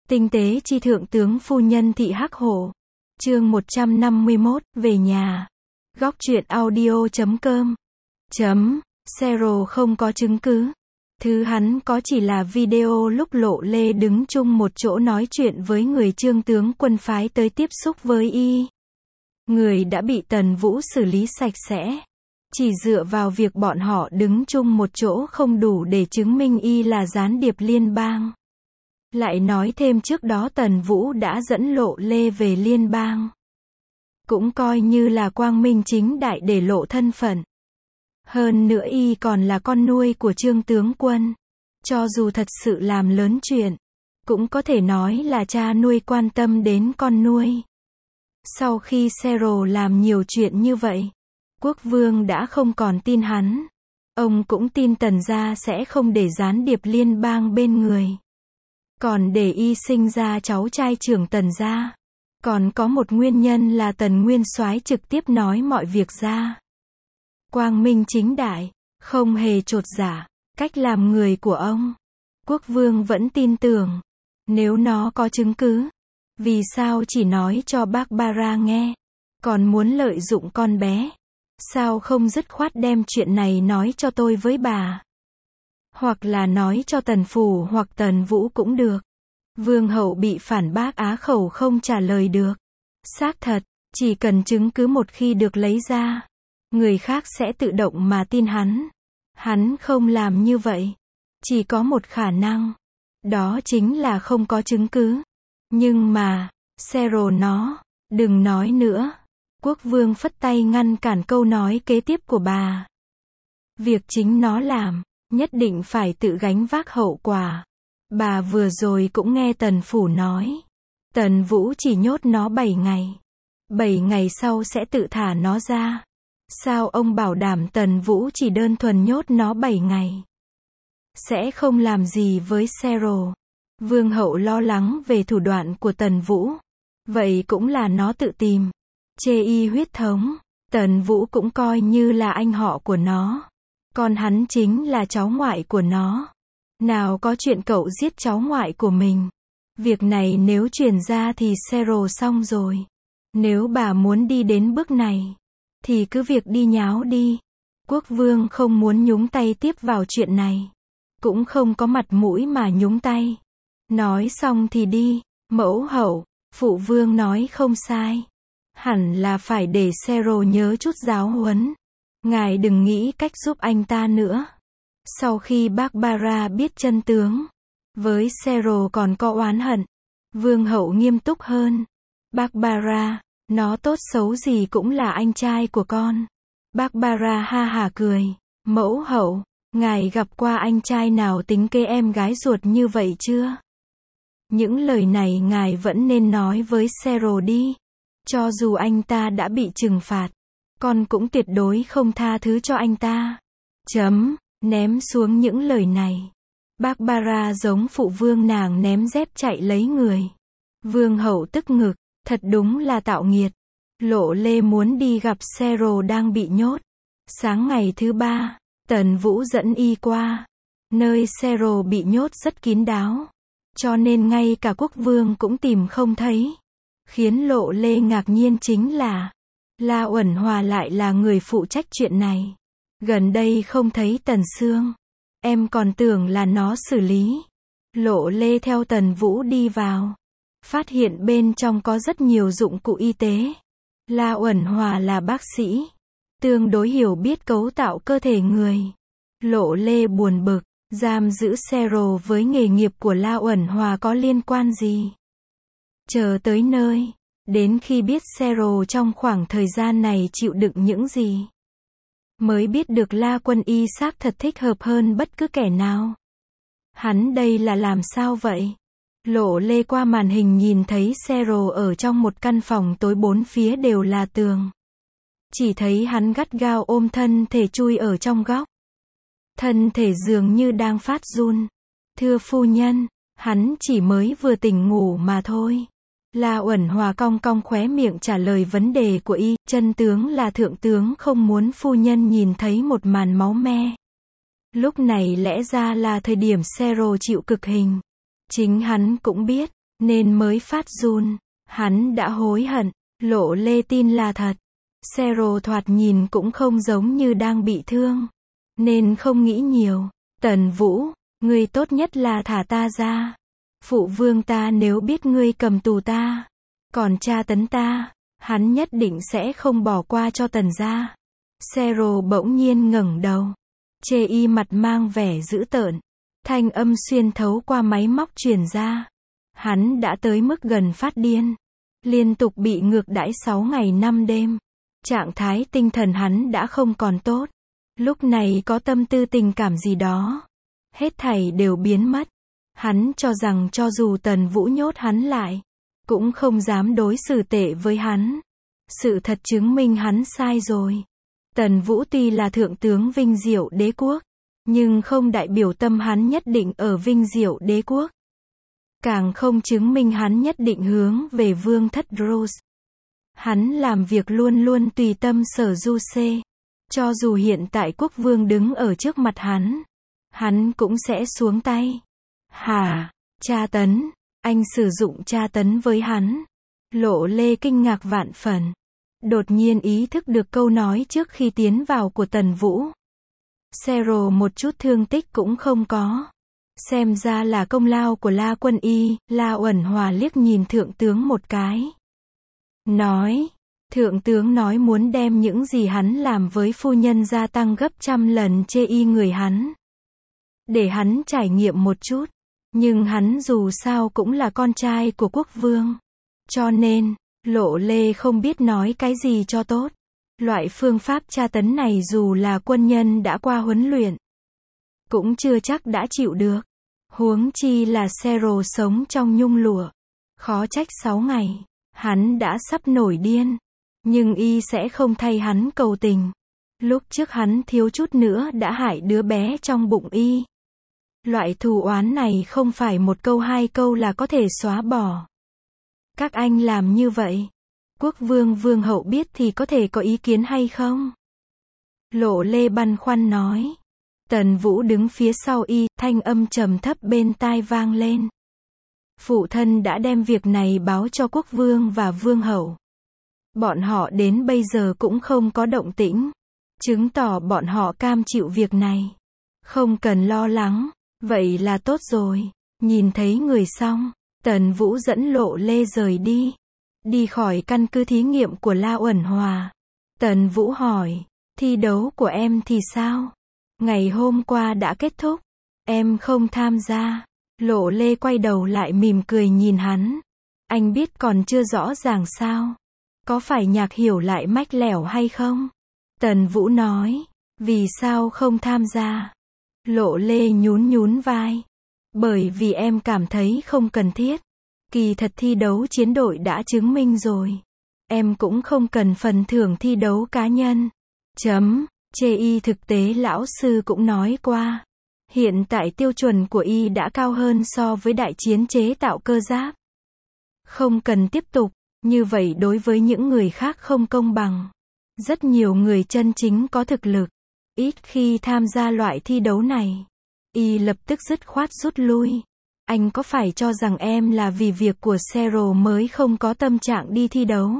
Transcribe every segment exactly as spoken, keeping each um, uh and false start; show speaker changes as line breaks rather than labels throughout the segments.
Tinh tế chi thượng tướng phu nhân thị Hắc Hổ. Chương một trăm năm mươi mốt, về nhà. Góc truyện audio chấm com. Chấm. Zero không có chứng cứ. Thứ hắn có chỉ là video lúc Lộ Lê đứng chung một chỗ nói chuyện với người Trương tướng quân phái tới tiếp xúc với y. Người đã bị Tần Vũ xử lý sạch sẽ. Chỉ dựa vào việc bọn họ đứng chung một chỗ không đủ để chứng minh y là gián điệp liên bang. Lại nói thêm trước đó Tần Vũ đã dẫn Lộ Lê về liên bang. Cũng coi như là quang minh chính đại để lộ thân phận. Hơn nữa y còn là con nuôi của Trương tướng quân. Cho dù thật sự làm lớn chuyện, cũng có thể nói là cha nuôi quan tâm đến con nuôi. Sau khi Zero làm nhiều chuyện như vậy, Quốc vương đã không còn tin hắn. Ông cũng tin Tần gia sẽ không để gián điệp liên bang bên người. Còn để y sinh ra cháu trai trưởng Tần gia. Còn có một nguyên nhân là Tần Nguyên Soái trực tiếp nói mọi việc ra. Quang minh chính đại, không hề chột dạ, cách làm người của ông. Quốc vương vẫn tin tưởng. Nếu nó có chứng cứ, vì sao chỉ nói cho Barbara nghe, còn muốn lợi dụng con bé. Sao không dứt khoát đem chuyện này nói cho tôi với bà. Hoặc là nói cho Tần Phủ hoặc Tần Vũ cũng được. Vương hậu bị phản bác á khẩu không trả lời được. Xác thật, chỉ cần chứng cứ một khi được lấy ra, người khác sẽ tự động mà tin hắn. Hắn không làm như vậy. Chỉ có một khả năng. Đó chính là không có chứng cứ. Nhưng mà, Zero nó, đừng nói nữa. Quốc vương phất tay ngăn cản câu nói kế tiếp của bà. Việc chính nó làm, nhất định phải tự gánh vác hậu quả. Bà vừa rồi cũng nghe Tần Phủ nói. Tần Vũ chỉ nhốt nó bảy ngày. bảy ngày sau sẽ tự thả nó ra. Sao ông bảo đảm Tần Vũ chỉ đơn thuần nhốt nó bảy ngày? Sẽ không làm gì với Zero. Vương hậu lo lắng về thủ đoạn của Tần Vũ. Vậy cũng là nó tự tìm. Chê y huyết thống. Tần Vũ cũng coi như là anh họ của nó. Còn hắn chính là cháu ngoại của nó. Nào có chuyện cậu giết cháu ngoại của mình. Việc này nếu truyền ra thì Zero xong rồi. Nếu bà muốn đi đến bước này, thì cứ việc đi nháo đi. Quốc vương không muốn nhúng tay tiếp vào chuyện này. Cũng không có mặt mũi mà nhúng tay. Nói xong thì đi. Mẫu hậu, phụ vương nói không sai. Hẳn là phải để Zero nhớ chút giáo huấn. Ngài đừng nghĩ cách giúp anh ta nữa. Sau khi Barbara biết chân tướng, với Zero còn có oán hận. Vương hậu nghiêm túc hơn. Barbara, nó tốt xấu gì cũng là anh trai của con. Barbara ha hả cười. Mẫu hậu, ngài gặp qua anh trai nào tính kế em gái ruột như vậy chưa? Những lời này ngài vẫn nên nói với Zero đi. Cho dù anh ta đã bị trừng phạt, con cũng tuyệt đối không tha thứ cho anh ta. Chấm. Ném xuống những lời này. Barbara giống phụ vương nàng ném dép chạy lấy người. Vương hậu tức ngực. Thật đúng là tạo nghiệt. Lộ Lê muốn đi gặp Zero đang bị nhốt. Sáng ngày thứ ba, Tần Vũ dẫn y qua. Nơi Zero bị nhốt rất kín đáo. Cho nên ngay cả quốc vương cũng tìm không thấy. Khiến Lộ Lê ngạc nhiên chính là La Uẩn Hòa lại là người phụ trách chuyện này. Gần đây không thấy Tần Sương. Em còn tưởng là nó xử lý. Lộ Lê theo Tần Vũ đi vào. Phát hiện bên trong có rất nhiều dụng cụ y tế. La Uẩn Hòa là bác sĩ. Tương đối hiểu biết cấu tạo cơ thể người. Lộ Lê buồn bực. Giam giữ Zero với nghề nghiệp của La Uẩn Hòa có liên quan gì? Chờ tới nơi. Đến khi biết Zero trong khoảng thời gian này chịu đựng những gì, mới biết được La Quân Y xác thật thích hợp hơn bất cứ kẻ nào. Hắn đây là làm sao vậy? Lộ Lê qua màn hình nhìn thấy Zero ở trong một căn phòng tối bốn phía đều là tường. Chỉ thấy hắn gắt gao ôm thân thể chui ở trong góc. Thân thể dường như đang phát run. Thưa phu nhân, hắn chỉ mới vừa tỉnh ngủ mà thôi. La Uẩn Hòa cong cong khóe miệng trả lời vấn đề của y. Chân tướng là thượng tướng không muốn phu nhân nhìn thấy một màn máu me. Lúc này lẽ ra là thời điểm Zero chịu cực hình. Chính hắn cũng biết, nên mới phát run. Hắn đã hối hận. Lộ Lê tin là thật. Zero thoạt nhìn cũng không giống như đang bị thương, nên không nghĩ nhiều. Tần Vũ, ngươi tốt nhất là thả ta ra. Phụ vương ta nếu biết ngươi cầm tù ta, còn tra tấn ta, hắn nhất định sẽ không bỏ qua cho Tần gia. Zero bỗng nhiên ngẩng đầu. Chê y mặt mang vẻ dữ tợn. Thanh âm xuyên thấu qua máy móc truyền ra. Hắn đã tới mức gần phát điên. Liên tục bị ngược đãi sáu ngày năm đêm. Trạng thái tinh thần hắn đã không còn tốt. Lúc này có tâm tư tình cảm gì đó. Hết thảy đều biến mất. Hắn cho rằng cho dù Tần Vũ nhốt hắn lại, cũng không dám đối xử tệ với hắn. Sự thật chứng minh hắn sai rồi. Tần Vũ tuy là thượng tướng vinh diệu đế quốc, nhưng không đại biểu tâm hắn nhất định ở vinh diệu đế quốc. Càng không chứng minh hắn nhất định hướng về vương thất Rose. Hắn làm việc luôn luôn tùy tâm sở du xê. Cho dù hiện tại quốc vương đứng ở trước mặt hắn, hắn cũng sẽ xuống tay. Hả? Tra tấn? Anh sử dụng tra tấn với hắn? Lộ Lê kinh ngạc vạn phần. Đột nhiên ý thức được câu nói trước khi tiến vào của Tần Vũ. Zero một chút thương tích cũng không có. Xem ra là công lao của La Quân Y. La Uẩn Hòa liếc nhìn thượng tướng một cái. Nói, thượng tướng nói muốn đem những gì hắn làm với phu nhân gia tăng gấp trăm lần chê y người hắn. Để hắn trải nghiệm một chút. Nhưng hắn dù sao cũng là con trai của quốc vương. Cho nên, Lộ Lê không biết nói cái gì cho tốt. Loại phương pháp tra tấn này dù là quân nhân đã qua huấn luyện, cũng chưa chắc đã chịu được. Huống chi là Zero sống trong nhung lụa. Khó trách sáu ngày, hắn đã sắp nổi điên. Nhưng y sẽ không thay hắn cầu tình. Lúc trước hắn thiếu chút nữa đã hại đứa bé trong bụng y. Loại thù oán này không phải một câu hai câu là có thể xóa bỏ. Các anh làm như vậy, quốc vương vương hậu biết thì có thể có ý kiến hay không? Lộ Lê băn khoăn nói. Tần Vũ đứng phía sau y, thanh âm trầm thấp bên tai vang lên. Phụ thân đã đem việc này báo cho quốc vương và vương hậu. Bọn họ đến bây giờ cũng không có động tĩnh, chứng tỏ bọn họ cam chịu việc này. Không cần lo lắng, vậy là tốt rồi. Nhìn thấy người xong, Tần Vũ dẫn Lộ Lê rời đi. Đi khỏi căn cứ thí nghiệm của La Uẩn Hòa. Tần Vũ hỏi, thi đấu của em thì sao? Ngày hôm qua đã kết thúc, em không tham gia. Lộ Lê quay đầu lại mỉm cười nhìn hắn. Anh biết còn chưa rõ ràng sao? Có phải Nhạc Hiểu lại mách lẻo hay không? Tần Vũ nói, vì sao không tham gia? Lộ Lê nhún nhún vai. Bởi vì em cảm thấy không cần thiết. Kỳ thật thi đấu chiến đội đã chứng minh rồi. Em cũng không cần phần thưởng thi đấu cá nhân. Chấm. Chê y thực tế lão sư cũng nói qua. Hiện tại tiêu chuẩn của y đã cao hơn so với đại chiến chế tạo cơ giáp. Không cần tiếp tục. Như vậy đối với những người khác không công bằng. Rất nhiều người chân chính có thực lực, ít khi tham gia loại thi đấu này. Y lập tức dứt khoát rút lui. Anh có phải cho rằng em là vì việc của Zero mới không có tâm trạng đi thi đấu?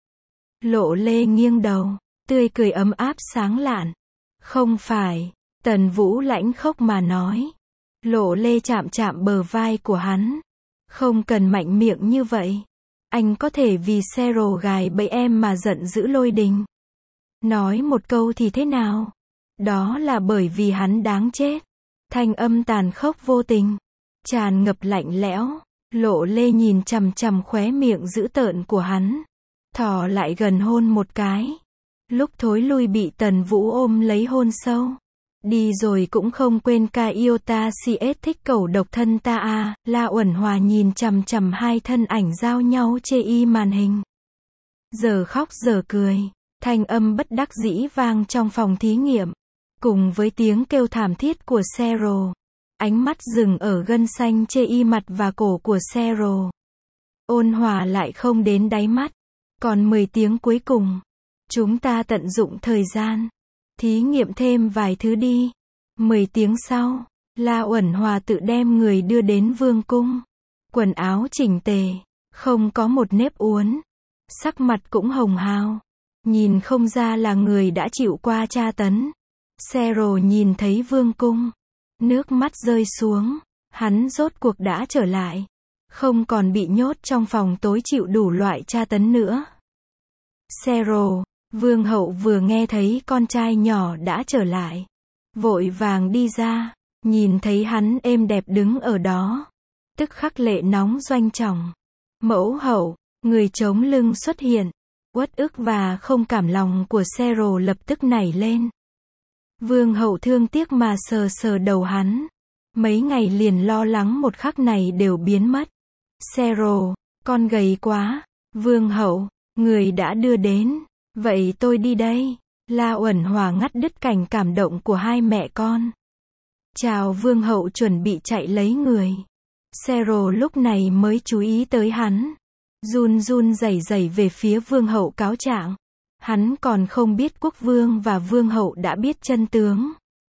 Lộ Lê nghiêng đầu, tươi cười ấm áp sáng lạn. Không phải. Tần Vũ lãnh khốc mà nói. Lộ Lê chạm chạm bờ vai của hắn. Không cần mạnh miệng như vậy. Anh có thể vì Zero gài bẫy em mà giận dữ lôi đình. Nói một câu thì thế nào? Đó là bởi vì hắn đáng chết. Thanh âm tàn khốc vô tình, tràn ngập lạnh lẽo. Lộ Lê nhìn chằm chằm khóe miệng dữ tợn của hắn, thò lại gần hôn một cái. Lúc thối lui bị Tần Vũ ôm lấy hôn sâu. Đi rồi cũng không quên ca yêu ta si ết thích cẩu độc thân ta à. La Uẩn Hòa nhìn chằm chằm hai thân ảnh giao nhau chê y màn hình. Giờ khóc giờ cười. Thanh âm bất đắc dĩ vang trong phòng thí nghiệm. Cùng với tiếng kêu thảm thiết của Zero. Ánh mắt dừng ở gân xanh chê y mặt và cổ của Zero. Ôn hòa lại không đến đáy mắt. Còn mười tiếng cuối cùng. Chúng ta tận dụng thời gian. Thí nghiệm thêm vài thứ đi. mười tiếng sau, La Uẩn Hòa tự đem người đưa đến vương cung. quần áo chỉnh tề, không có một nếp uốn, sắc mặt cũng hồng hào, nhìn không ra là người đã chịu qua tra tấn. Sero nhìn thấy vương cung, nước mắt rơi xuống, hắn rốt cuộc đã trở lại, không còn bị nhốt trong phòng tối chịu đủ loại tra tấn nữa. Sero, vương hậu vừa nghe thấy con trai nhỏ đã trở lại, vội vàng đi ra, nhìn thấy hắn êm đẹp đứng ở đó, tức khắc lệ nóng doanh trọng. Mẫu hậu, người chống lưng xuất hiện, uất ức và không cảm lòng của Sero lập tức nảy lên. Vương hậu thương tiếc mà sờ sờ đầu hắn, mấy ngày liền lo lắng một khắc này đều biến mất. Sero, con gầy quá. Vương hậu, người đã đưa đến, vậy tôi đi đây. La Uẩn Hòa ngắt đứt cảnh cảm động của hai mẹ con. Chào vương hậu chuẩn bị chạy lấy người. Sero lúc này mới chú ý tới hắn, run run rẩy rẩy về phía vương hậu cáo trạng. Hắn còn không biết quốc vương và vương hậu đã biết chân tướng.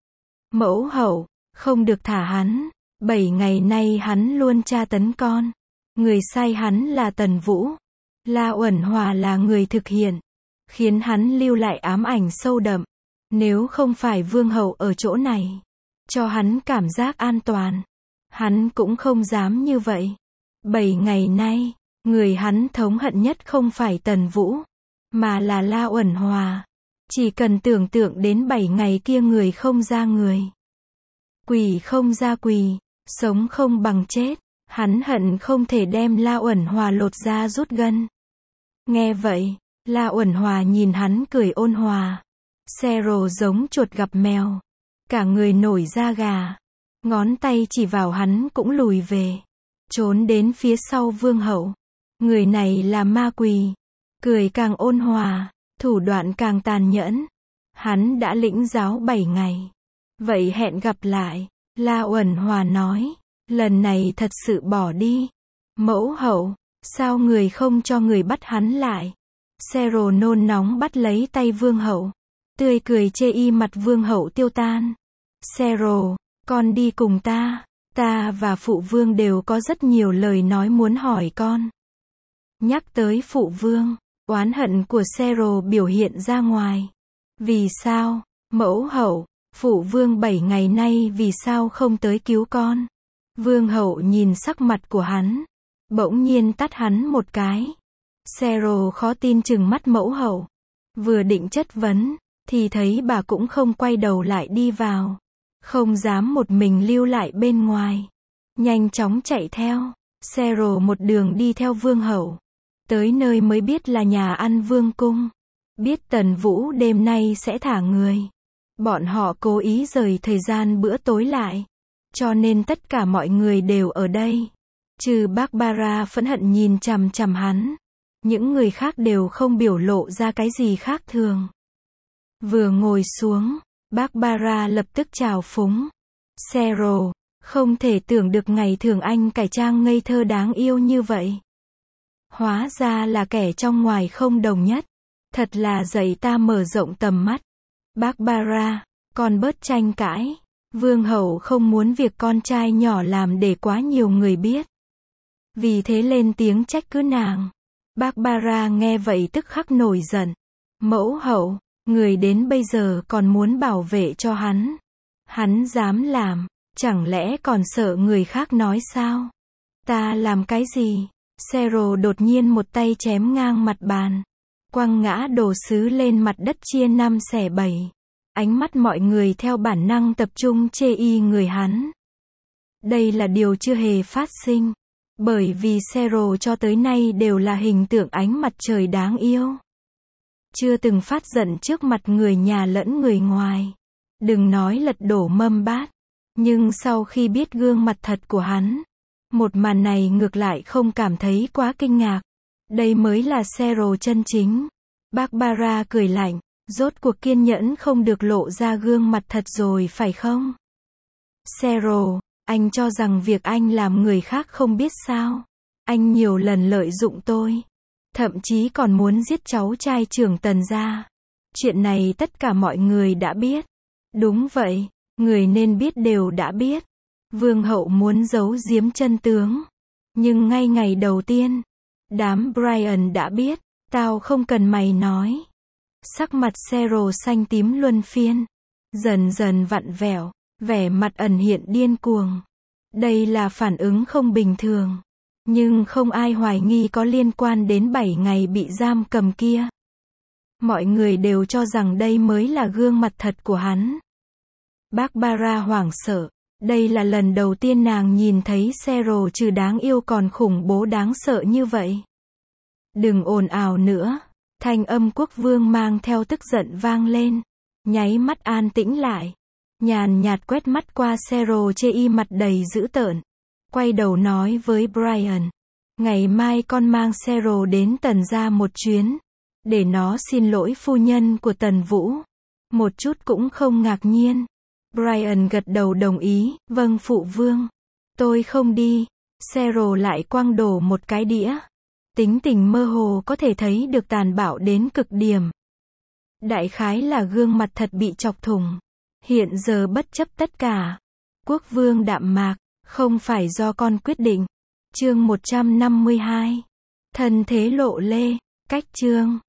Mẫu hậu, không được thả hắn, bảy ngày nay hắn luôn tra tấn con. Người sai hắn là Tần Vũ. La Uẩn Hòa là người thực hiện, khiến hắn lưu lại ám ảnh sâu đậm. Nếu không phải vương hậu ở chỗ này, cho hắn cảm giác an toàn, hắn cũng không dám như vậy. Bảy ngày nay, người hắn thống hận nhất không phải Tần Vũ, mà là La Uẩn Hòa. Chỉ cần tưởng tượng đến bảy ngày kia người không ra người, quỷ không ra quỷ, sống không bằng chết, hắn hận không thể đem La Uẩn Hòa lột da rút gân. Nghe vậy, La Uẩn Hòa nhìn hắn cười ôn hòa. Sero giống chuột gặp mèo, cả người nổi da gà, ngón tay chỉ vào hắn cũng lùi về, trốn đến phía sau vương hậu. Người này là ma quỷ, cười càng ôn hòa, thủ đoạn càng tàn nhẫn. Hắn đã lĩnh giáo bảy ngày, vậy hẹn gặp lại. La Uẩn Hòa nói, lần này thật sự bỏ đi. Mẫu hậu, sao người không cho người bắt hắn lại? Sero nôn nóng bắt lấy tay vương hậu, tươi cười chê y mặt vương hậu tiêu tan. Sero, con đi cùng ta, ta và phụ vương đều có rất nhiều lời nói muốn hỏi con. Nhắc tới phụ vương, oán hận của Sero biểu hiện ra ngoài. Vì sao, mẫu hậu, phụ vương bảy ngày nay vì sao không tới cứu con? Vương hậu nhìn sắc mặt của hắn, bỗng nhiên tát hắn một cái. Sero khó tin chừng mắt mẫu hậu, vừa định chất vấn, thì thấy bà cũng không quay đầu lại đi vào, không dám một mình lưu lại bên ngoài, nhanh chóng chạy theo. Sero một đường đi theo vương hậu, tới nơi mới biết là nhà ăn vương cung, biết Tần Vũ đêm nay sẽ thả người. Bọn họ cố ý rời thời gian bữa tối lại, cho nên tất cả mọi người đều ở đây, trừ Barbara phẫn hận nhìn chằm chằm hắn. Những người khác đều không biểu lộ ra cái gì khác thường. Vừa ngồi xuống, Barbara lập tức chào phúng. Sero, không thể tưởng được ngày thường anh cải trang ngây thơ đáng yêu như vậy. Hóa ra là kẻ trong ngoài không đồng nhất. Thật là dạy ta mở rộng tầm mắt. Barbara, con bớt tranh cãi. Vương hậu không muốn việc con trai nhỏ làm để quá nhiều người biết, vì thế lên tiếng trách cứ nàng. Barbara nghe vậy tức khắc nổi giận. Mẫu hậu, người đến bây giờ còn muốn bảo vệ cho hắn. Hắn dám làm, chẳng lẽ còn sợ người khác nói sao? Ta làm cái gì? Sero đột nhiên một tay chém ngang mặt bàn, quăng ngã đồ sứ lên mặt đất chia năm xẻ bảy. Ánh mắt mọi người theo bản năng tập trung chê y người hắn. Đây là điều chưa hề phát sinh, bởi vì Sero cho tới nay đều là hình tượng ánh mặt trời đáng yêu, chưa từng phát giận trước mặt người nhà lẫn người ngoài, đừng nói lật đổ mâm bát. Nhưng sau khi biết gương mặt thật của hắn, một màn này ngược lại không cảm thấy quá kinh ngạc. Đây mới là Sero chân chính. Barbara cười lạnh, rốt cuộc kiên nhẫn không được lộ ra gương mặt thật rồi phải không? Sero, anh cho rằng việc anh làm người khác không biết sao? Anh nhiều lần lợi dụng tôi, thậm chí còn muốn giết cháu trai trưởng Tần gia. Chuyện này tất cả mọi người đã biết. Đúng vậy, người nên biết đều đã biết. Vương hậu muốn giấu giếm chân tướng, Nhưng ngay ngày đầu tiên, đám Brian đã biết, tao không cần mày nói. Sắc mặt Cheryl xanh tím luân phiên, dần dần vặn vẹo, vẻ mặt ẩn hiện điên cuồng. Đây là phản ứng không bình thường. Nhưng không ai hoài nghi có liên quan đến bảy ngày bị giam cầm kia. Mọi người đều cho rằng đây mới là gương mặt thật của hắn. Barbara hoảng sợ. Đây là lần đầu tiên nàng nhìn thấy Cheryl trừ đáng yêu còn khủng bố đáng sợ như vậy. Đừng ồn ào nữa. Thanh âm quốc vương mang theo tức giận vang lên. Nháy mắt an tĩnh lại. Nhàn nhạt quét mắt qua Cheryl chê y mặt đầy dữ tợn. Quay đầu nói với Brian. Ngày mai con mang Cheryl đến Tần gia một chuyến. Để nó xin lỗi phu nhân của Tần Vũ. Một chút cũng không ngạc nhiên. Brian gật đầu đồng ý. Vâng phụ vương. Tôi không đi. Cheryl lại quăng đổ một cái đĩa. Tính tình mơ hồ có thể thấy được tàn bạo đến cực điểm. Đại khái là gương mặt thật bị chọc thủng. Hiện giờ bất chấp tất cả. Quốc vương đạm mạc. Không phải do con quyết định. Chương một trăm năm mươi hai. Thân thế lộ lê. Cách chương.